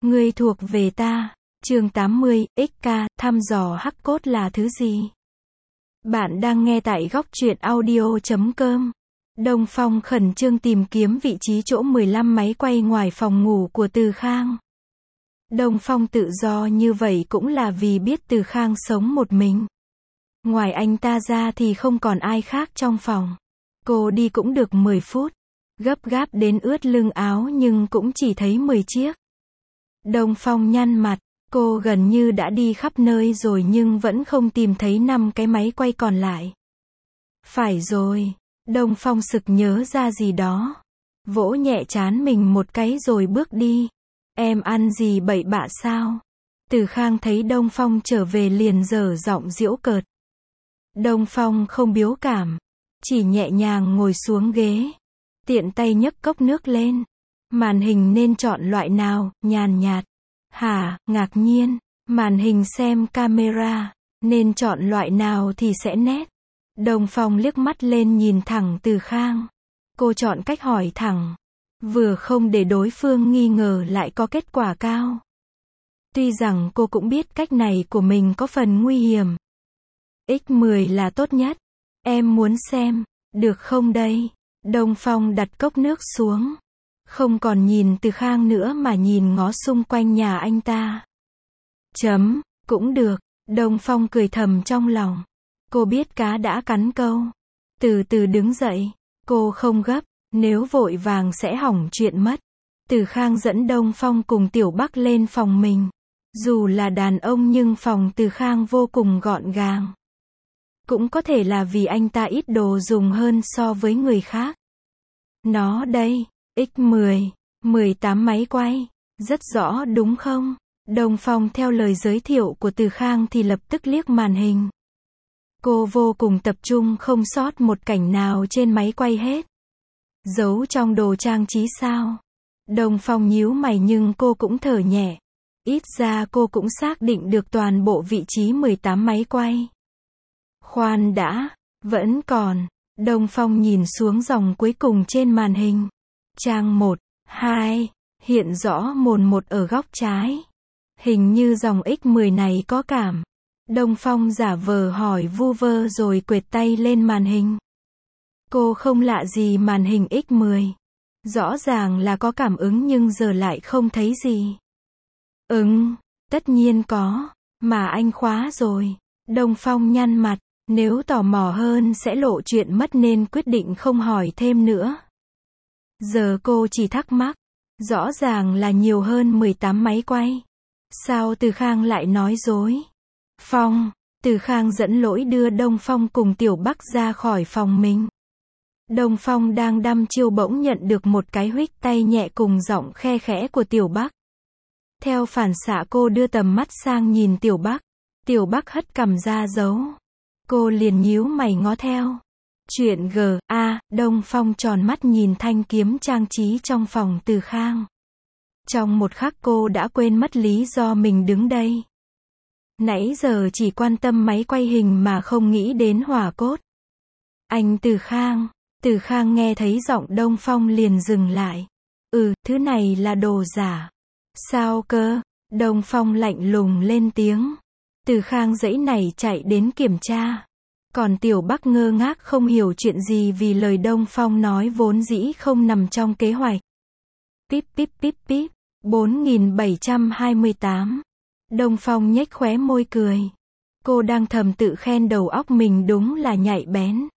Ngươi thuộc về ta. Chương 80, XK, thăm dò hắc cốt là thứ gì? Bạn đang nghe tại góc truyện audio.com. Đông Phong khẩn trương tìm kiếm vị trí chỗ 15 máy quay ngoài phòng ngủ của Từ Khang. Đông Phong tự do như vậy cũng là vì biết Từ Khang sống một mình. Ngoài anh ta ra thì không còn ai khác trong phòng. Cô đi cũng được 10 phút. Gấp gáp đến ướt lưng áo nhưng cũng chỉ thấy 10 chiếc. Đông Phong nhăn mặt. Cô gần như đã đi khắp nơi rồi nhưng vẫn không tìm thấy 5 cái máy quay còn lại. Phải rồi. Đông Phong sực nhớ ra gì đó. Vỗ nhẹ trán mình một cái rồi bước đi. Em ăn gì bậy bạ sao? Từ Khang thấy Đông Phong trở về liền dở giọng giễu cợt. Đông Phong không biếu cảm. Chỉ nhẹ nhàng ngồi xuống ghế. Tiện tay nhấc cốc nước lên. Màn hình nên chọn loại nào? Nhàn nhạt. Hả? Ngạc nhiên. Màn hình xem camera. Nên chọn loại nào thì sẽ nét. Đông Phong liếc mắt lên nhìn thẳng Từ Khang. Cô chọn cách hỏi thẳng. Vừa không để đối phương nghi ngờ lại có kết quả cao. Tuy rằng cô cũng biết cách này của mình có phần nguy hiểm. X10 là tốt nhất. Em muốn xem. Được không đây? Đông Phong đặt cốc nước xuống. Không còn nhìn Từ Khang nữa mà nhìn ngó xung quanh nhà anh ta. Cũng được. Đông Phong cười thầm trong lòng. Cô biết cá đã cắn câu. Từ từ đứng dậy. Cô không gấp. Nếu vội vàng sẽ hỏng chuyện mất. Từ Khang dẫn Đông Phong cùng Tiểu Bắc lên phòng mình. Dù là đàn ông nhưng phòng Từ Khang vô cùng gọn gàng. Cũng có thể là vì anh ta ít đồ dùng hơn so với người khác. Nó đây. X10, 18 máy quay. Rất rõ đúng không? Đông Phong theo lời giới thiệu của Từ Khang thì lập tức liếc màn hình. Cô vô cùng tập trung không sót một cảnh nào trên máy quay hết. Giấu trong đồ trang trí sao? Đông Phong nhíu mày nhưng cô cũng thở nhẹ. Ít ra cô cũng xác định được toàn bộ vị trí 18 máy quay. Khoan đã, vẫn còn. Đông Phong nhìn xuống dòng cuối cùng trên màn hình. Trang 1, 2, hiện rõ mồn một ở góc trái. Hình như dòng X10 này có cảm. Đông Phong giả vờ hỏi vu vơ rồi quệt tay lên màn hình. Cô không lạ gì màn hình X10. Rõ ràng là có cảm ứng nhưng giờ lại không thấy gì. Tất nhiên có. Mà anh khóa rồi. Đông Phong nhăn mặt. Nếu tò mò hơn sẽ lộ chuyện mất nên quyết định không hỏi thêm nữa. Giờ cô chỉ thắc mắc. Rõ ràng là nhiều hơn 18 máy quay. Sao Từ Khang lại nói dối? Phong. Từ Khang dẫn lỗi đưa Đông Phong cùng Tiểu Bắc ra khỏi phòng mình. Đông Phong đang đăm chiêu bỗng nhận được một cái huých tay nhẹ cùng giọng khe khẽ của Tiểu Bắc. Theo phản xạ cô đưa tầm mắt sang nhìn Tiểu Bắc. Tiểu Bắc hất cằm ra giấu. Cô liền nhíu mày ngó theo. Chuyện G.A. Đông Phong tròn mắt nhìn thanh kiếm trang trí trong phòng Từ Khang. Trong một khắc cô đã quên mất lý do mình đứng đây. Nãy giờ chỉ quan tâm máy quay hình mà không nghĩ đến hỏa cốt. Anh Từ Khang. Từ Khang nghe thấy giọng Đông Phong liền dừng lại. Thứ này là đồ giả. Sao cơ? Đông Phong lạnh lùng lên tiếng. Từ Khang giãy nảy chạy đến kiểm tra. Còn Tiểu Bắc ngơ ngác không hiểu chuyện gì vì lời Đông Phong nói vốn dĩ không nằm trong kế hoạch. Píp píp píp píp. 4728. Đông Phong nhếch khóe môi cười. Cô đang thầm tự khen đầu óc mình đúng là nhạy bén.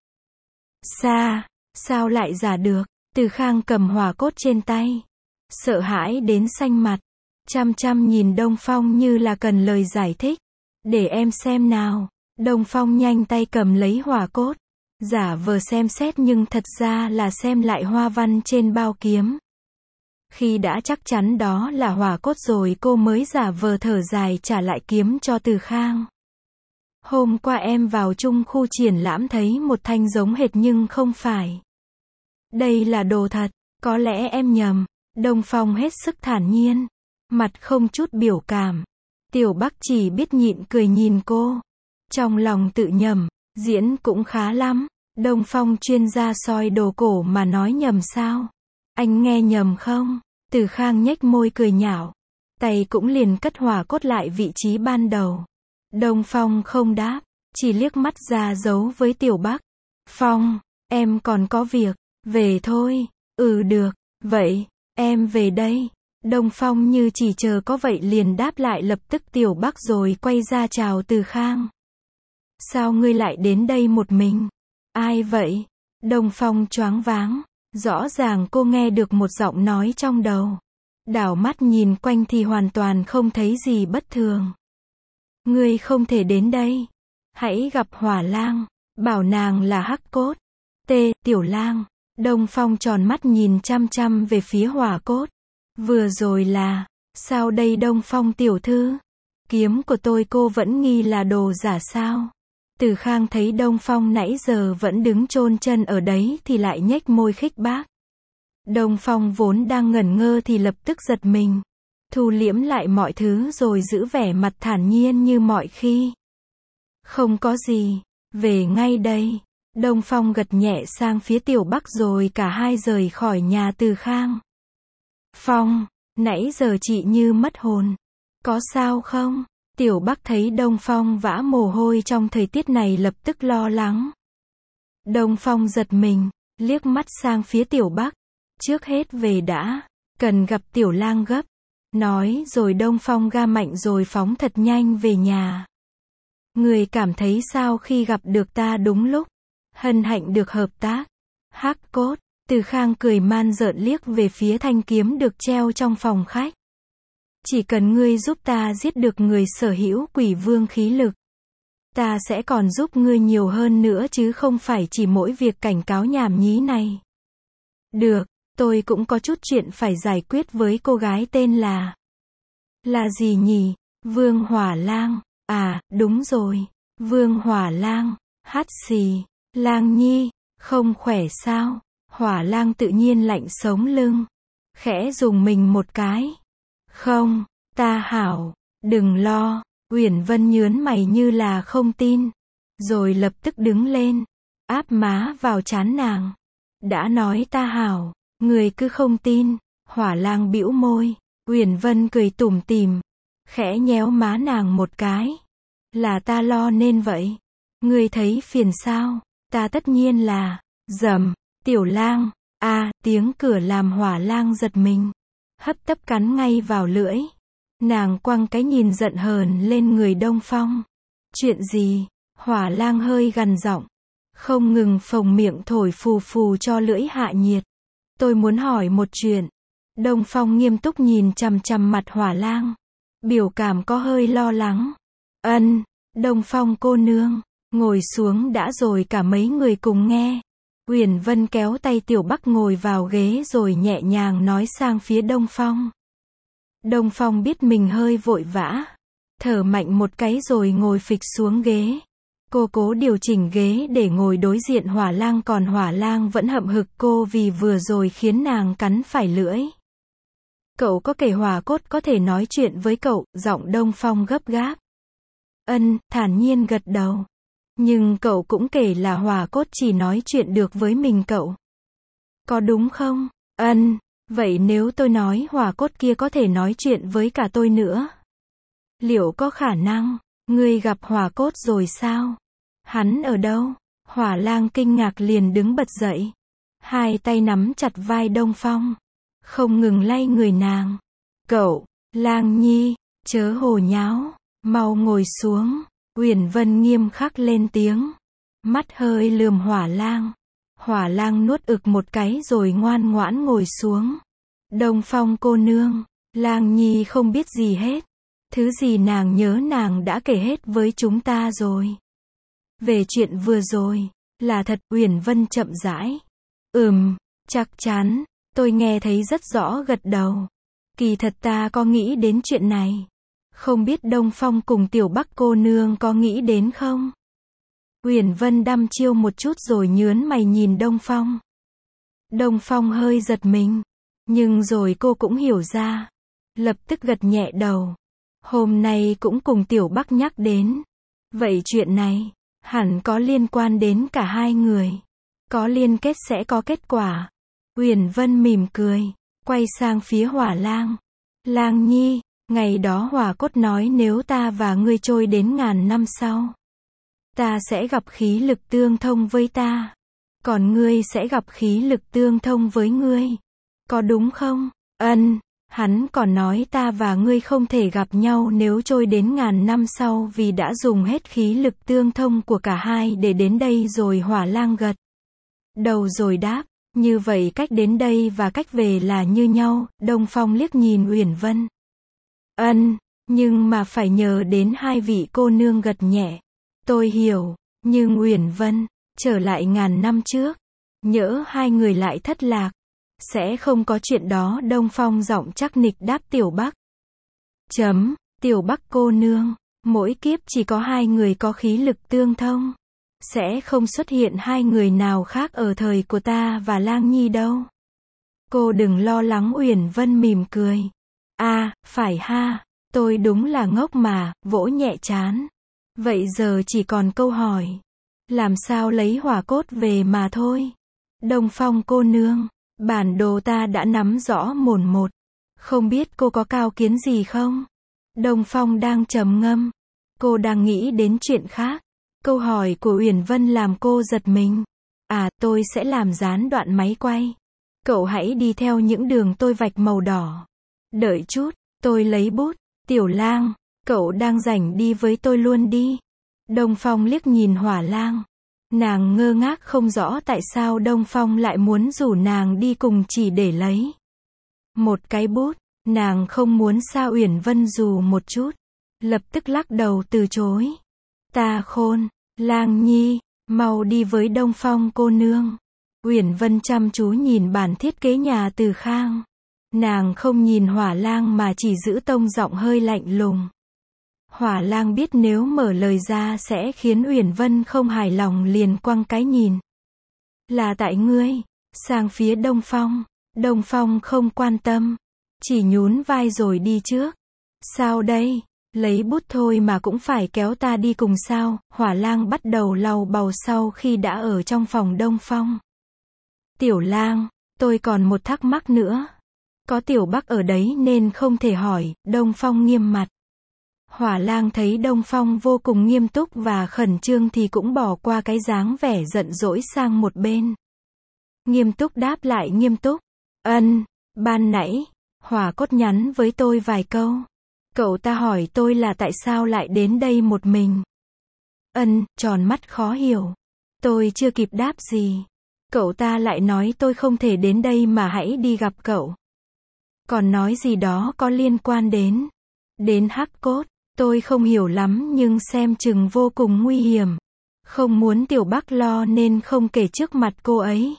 Sao lại giả được? Từ Khang cầm hỏa cốt trên tay. Sợ hãi đến xanh mặt. Chăm chăm nhìn Đông Phong như là cần lời giải thích. Để em xem nào. Đông Phong nhanh tay cầm lấy hỏa cốt. Giả vờ xem xét nhưng thật ra là xem lại hoa văn trên bao kiếm. Khi đã chắc chắn đó là hỏa cốt rồi cô mới giả vờ thở dài trả lại kiếm cho Từ Khang. Hôm qua em vào chung khu triển lãm thấy một thanh giống hệt nhưng không phải. Đây là đồ thật, có lẽ em nhầm. Đông Phong hết sức thản nhiên. Mặt không chút biểu cảm. Tiểu Bắc chỉ biết nhịn cười nhìn cô. Trong lòng tự nhầm, diễn cũng khá lắm. Đông Phong chuyên gia soi đồ cổ mà nói nhầm sao? Anh nghe nhầm không? Từ Khang nhếch môi cười nhạo. tay cũng liền cất hỏa cốt lại vị trí ban đầu. Đông Phong không đáp, chỉ liếc mắt ra dấu với Tiểu Bắc. Phong, em còn có việc, về thôi. Ừ được, vậy, em về đây. Đông Phong như chỉ chờ có vậy liền đáp lại lập tức Tiểu Bắc rồi quay ra chào Từ Khang. Sao ngươi lại đến đây một mình? Ai vậy? Đông Phong choáng váng. Rõ ràng cô nghe được một giọng nói trong đầu. Đảo mắt nhìn quanh thì hoàn toàn không thấy gì bất thường. Ngươi không thể đến đây. Hãy gặp Hỏa Lang, bảo nàng là Hắc Cốt. Tiểu Lang. Đông Phong tròn mắt nhìn chăm chăm về phía Hỏa Cốt. Vừa rồi là, sao đây Đông Phong tiểu thư? Kiếm của tôi cô vẫn nghi là đồ giả sao? Từ Khang thấy Đông Phong nãy giờ vẫn đứng chôn chân ở đấy thì lại nhếch môi khích bác. Đông Phong vốn đang ngẩn ngơ thì lập tức giật mình. Thu liễm lại mọi thứ rồi giữ vẻ mặt thản nhiên như mọi khi. Không có gì, về ngay đây. Đông Phong gật nhẹ sang phía Tiểu Bắc rồi cả hai rời khỏi nhà Từ Khang. Phong, nãy giờ chị như mất hồn. Có sao không? Tiểu Bắc thấy Đông Phong vã mồ hôi trong thời tiết này lập tức lo lắng. Đông Phong giật mình, liếc mắt sang phía Tiểu Bắc. Trước hết về đã, cần gặp Tiểu Lang gấp. Nói rồi Đông Phong ga mạnh rồi phóng thật nhanh về nhà. Người cảm thấy sao khi gặp được ta đúng lúc? Hân hạnh được hợp tác. Hắc Cốt. Từ Khang cười man rợn liếc về phía thanh kiếm được treo trong phòng khách. Chỉ cần ngươi giúp ta giết được người sở hữu Quỷ Vương khí lực, ta sẽ còn giúp ngươi nhiều hơn nữa chứ không phải chỉ mỗi việc cảnh cáo nhảm nhí này. Được, tôi cũng có chút chuyện phải giải quyết với cô gái tên là gì nhỉ? Vương Hỏa Lang. À, đúng rồi. Vương Hỏa Lang. Hắt xì. Lang nhi, không khỏe sao? Hỏa Lang tự nhiên lạnh sống lưng. Khẽ dùng mình một cái. Không, ta hảo. Đừng lo. Uyển Vân nhớn mày như là không tin. Rồi lập tức đứng lên. Áp má vào trán nàng. Đã nói ta hảo. Người cứ không tin. Hỏa Lang bĩu môi. Uyển Vân cười tủm tỉm. Khẽ nhéo má nàng một cái. Là ta lo nên vậy. Người thấy phiền sao? Ta tất nhiên là. Dầm. Tiểu Lang. Tiếng cửa làm Hỏa Lang giật mình. Hấp tấp cắn ngay vào lưỡi. Nàng quăng cái nhìn giận hờn lên người Đông Phong. Chuyện gì? Hỏa Lang hơi gằn giọng. Không ngừng phồng miệng thổi phù phù cho lưỡi hạ nhiệt. Tôi muốn hỏi một chuyện. Đông Phong nghiêm túc nhìn chằm chằm mặt Hỏa Lang. Biểu cảm có hơi lo lắng. Đông Phong cô nương. Ngồi xuống đã rồi cả mấy người cùng nghe. Uyển Vân kéo tay Tiểu Bắc ngồi vào ghế rồi nhẹ nhàng nói sang phía Đông Phong. Đông Phong biết mình hơi vội vã. Thở mạnh một cái rồi ngồi phịch xuống ghế. Cô cố điều chỉnh ghế để ngồi đối diện Hỏa Lang còn Hỏa Lang vẫn hậm hực cô vì vừa rồi khiến nàng cắn phải lưỡi. Cậu có kể Hỏa Cốt có thể nói chuyện với cậu, giọng Đông Phong gấp gáp. Thản nhiên gật đầu. Nhưng cậu cũng kể là Hỏa Cốt chỉ nói chuyện được với mình cậu. Có đúng không? Vậy nếu tôi nói Hỏa Cốt kia có thể nói chuyện với cả tôi nữa? Liệu có khả năng? Ngươi gặp Hỏa Cốt rồi sao? Hắn ở đâu? Hỏa Lang kinh ngạc liền đứng bật dậy. Hai tay nắm chặt vai Đông Phong. Không ngừng lay người nàng. Cậu, Lang nhi, chớ hồ nháo. Mau ngồi xuống. Uyển Vân nghiêm khắc lên tiếng. Mắt hơi lườm Hỏa Lang. Hỏa Lang nuốt ực một cái rồi ngoan ngoãn ngồi xuống. Đông Phong cô nương. Lang nhi không biết gì hết. Thứ gì nàng nhớ nàng đã kể hết với chúng ta rồi. Về chuyện vừa rồi. Là thật. Uyển Vân chậm rãi. Chắc chắn. Tôi nghe thấy rất rõ gật đầu. Kỳ thật ta có nghĩ đến chuyện này. Không biết Đông Phong cùng Tiểu Bắc cô nương có nghĩ đến không? Uyển Vân đăm chiêu một chút rồi nhớn mày nhìn Đông Phong. Đông Phong hơi giật mình. Nhưng rồi cô cũng hiểu ra. Lập tức gật nhẹ đầu. Hôm nay cũng cùng Tiểu Bắc nhắc đến. Vậy chuyện này, hẳn có liên quan đến cả hai người. Có liên kết sẽ có kết quả. Uyển Vân mỉm cười. Quay sang phía Hỏa Lang. Lang nhi, Ngày đó hỏa cốt nói nếu ta và ngươi trôi đến ngàn năm sau, ta sẽ gặp khí lực tương thông với ta. Còn ngươi sẽ gặp khí lực tương thông với ngươi. Có đúng không? Ân, hắn còn nói ta và ngươi không thể gặp nhau nếu trôi đến ngàn năm sau vì đã dùng hết khí lực tương thông của cả hai để đến đây rồi. Hỏa lang gật đầu rồi đáp, như vậy cách đến đây và cách về là như nhau. Đông Phong liếc nhìn Uyển Vân. Ân, nhưng mà phải nhờ đến hai vị cô nương gật nhẹ. Tôi hiểu, nhưng Uyển Vân, trở lại ngàn năm trước, nhỡ hai người lại thất lạc, sẽ không có chuyện đó. Đông Phong giọng chắc nịch đáp Tiểu Bắc. Tiểu Bắc cô nương, mỗi kiếp chỉ có hai người có khí lực tương thông. Sẽ không xuất hiện hai người nào khác ở thời của ta và Lang Nhi đâu. Cô đừng lo lắng. Uyển Vân mỉm cười. À, phải ha, tôi đúng là ngốc mà, vỗ nhẹ trán. Vậy giờ chỉ còn câu hỏi. Làm sao lấy hỏa cốt về mà thôi. Đông Phong cô nương, bản đồ ta đã nắm rõ mồn một. Không biết cô có cao kiến gì không? Đông Phong đang trầm ngâm. Cô đang nghĩ đến chuyện khác. Câu hỏi của Uyển Vân làm cô giật mình. À, tôi sẽ làm gián đoạn máy quay. Cậu hãy đi theo những đường tôi vạch màu đỏ. Đợi chút, tôi lấy bút. Tiểu Lang, cậu đang rảnh đi với tôi luôn đi. Đông Phong liếc nhìn Hỏa Lang. Nàng ngơ ngác không rõ tại sao Đông Phong lại muốn rủ nàng đi cùng chỉ để lấy một cái bút. Nàng không muốn xa Uyển Vân dù một chút. Lập tức lắc đầu từ chối. Ta khôn, Lang Nhi, mau đi với Đông Phong cô nương. Uyển Vân chăm chú nhìn bản thiết kế nhà Từ Khang. Nàng không nhìn Hỏa Lang mà chỉ giữ tông giọng hơi lạnh lùng. Hỏa Lang biết nếu mở lời ra sẽ khiến Uyển Vân không hài lòng liền quăng cái nhìn. Là tại ngươi, sang phía Đông Phong. Đông Phong không quan tâm, chỉ nhún vai rồi đi trước. Sao đây? Lấy bút thôi mà cũng phải kéo ta đi cùng sao? Hỏa Lang bắt đầu lầu bầu sau khi đã ở trong phòng Đông Phong. Tiểu Lang, tôi còn một thắc mắc nữa. Có Tiểu Bắc ở đấy nên không thể hỏi. Đông Phong nghiêm mặt. Hỏa Lang thấy Đông Phong vô cùng nghiêm túc và khẩn trương thì cũng bỏ qua cái dáng vẻ giận dỗi sang một bên. Nghiêm túc đáp lại nghiêm túc. Ân, ban nãy, Hỏa Cốt nhắn với tôi vài câu. Cậu ta hỏi tôi là tại sao lại đến đây một mình. Ân, tròn mắt khó hiểu. Tôi chưa kịp đáp gì. Cậu ta lại nói tôi không thể đến đây mà hãy đi gặp cậu. Còn nói gì đó có liên quan đến Hắc Cốt. Tôi không hiểu lắm nhưng xem chừng vô cùng nguy hiểm. Không muốn Tiểu Bắc lo nên không kể trước mặt cô ấy.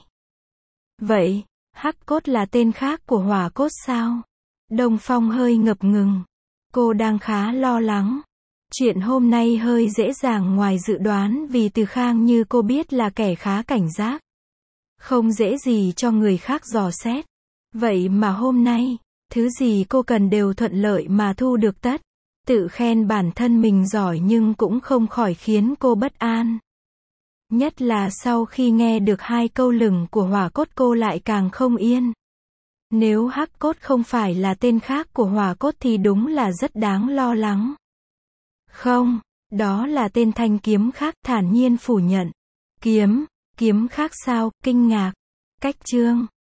Vậy, Hắc Cốt là tên khác của Hỏa Cốt sao? Đông Phong hơi ngập ngừng. Cô đang khá lo lắng. Chuyện hôm nay hơi dễ dàng ngoài dự đoán vì Từ Khang như cô biết là kẻ khá cảnh giác. Không dễ gì cho người khác dò xét. Vậy mà hôm nay, thứ gì cô cần đều thuận lợi mà thu được tất. Tự khen bản thân mình giỏi nhưng cũng không khỏi khiến cô bất an. Nhất là sau khi nghe được hai câu lừng của Hỏa Cốt cô lại càng không yên. Nếu Hắc Cốt không phải là tên khác của Hỏa Cốt thì đúng là rất đáng lo lắng. Không, đó là tên thanh kiếm khác, thản nhiên phủ nhận. Kiếm khác sao? Kinh ngạc. Cách chương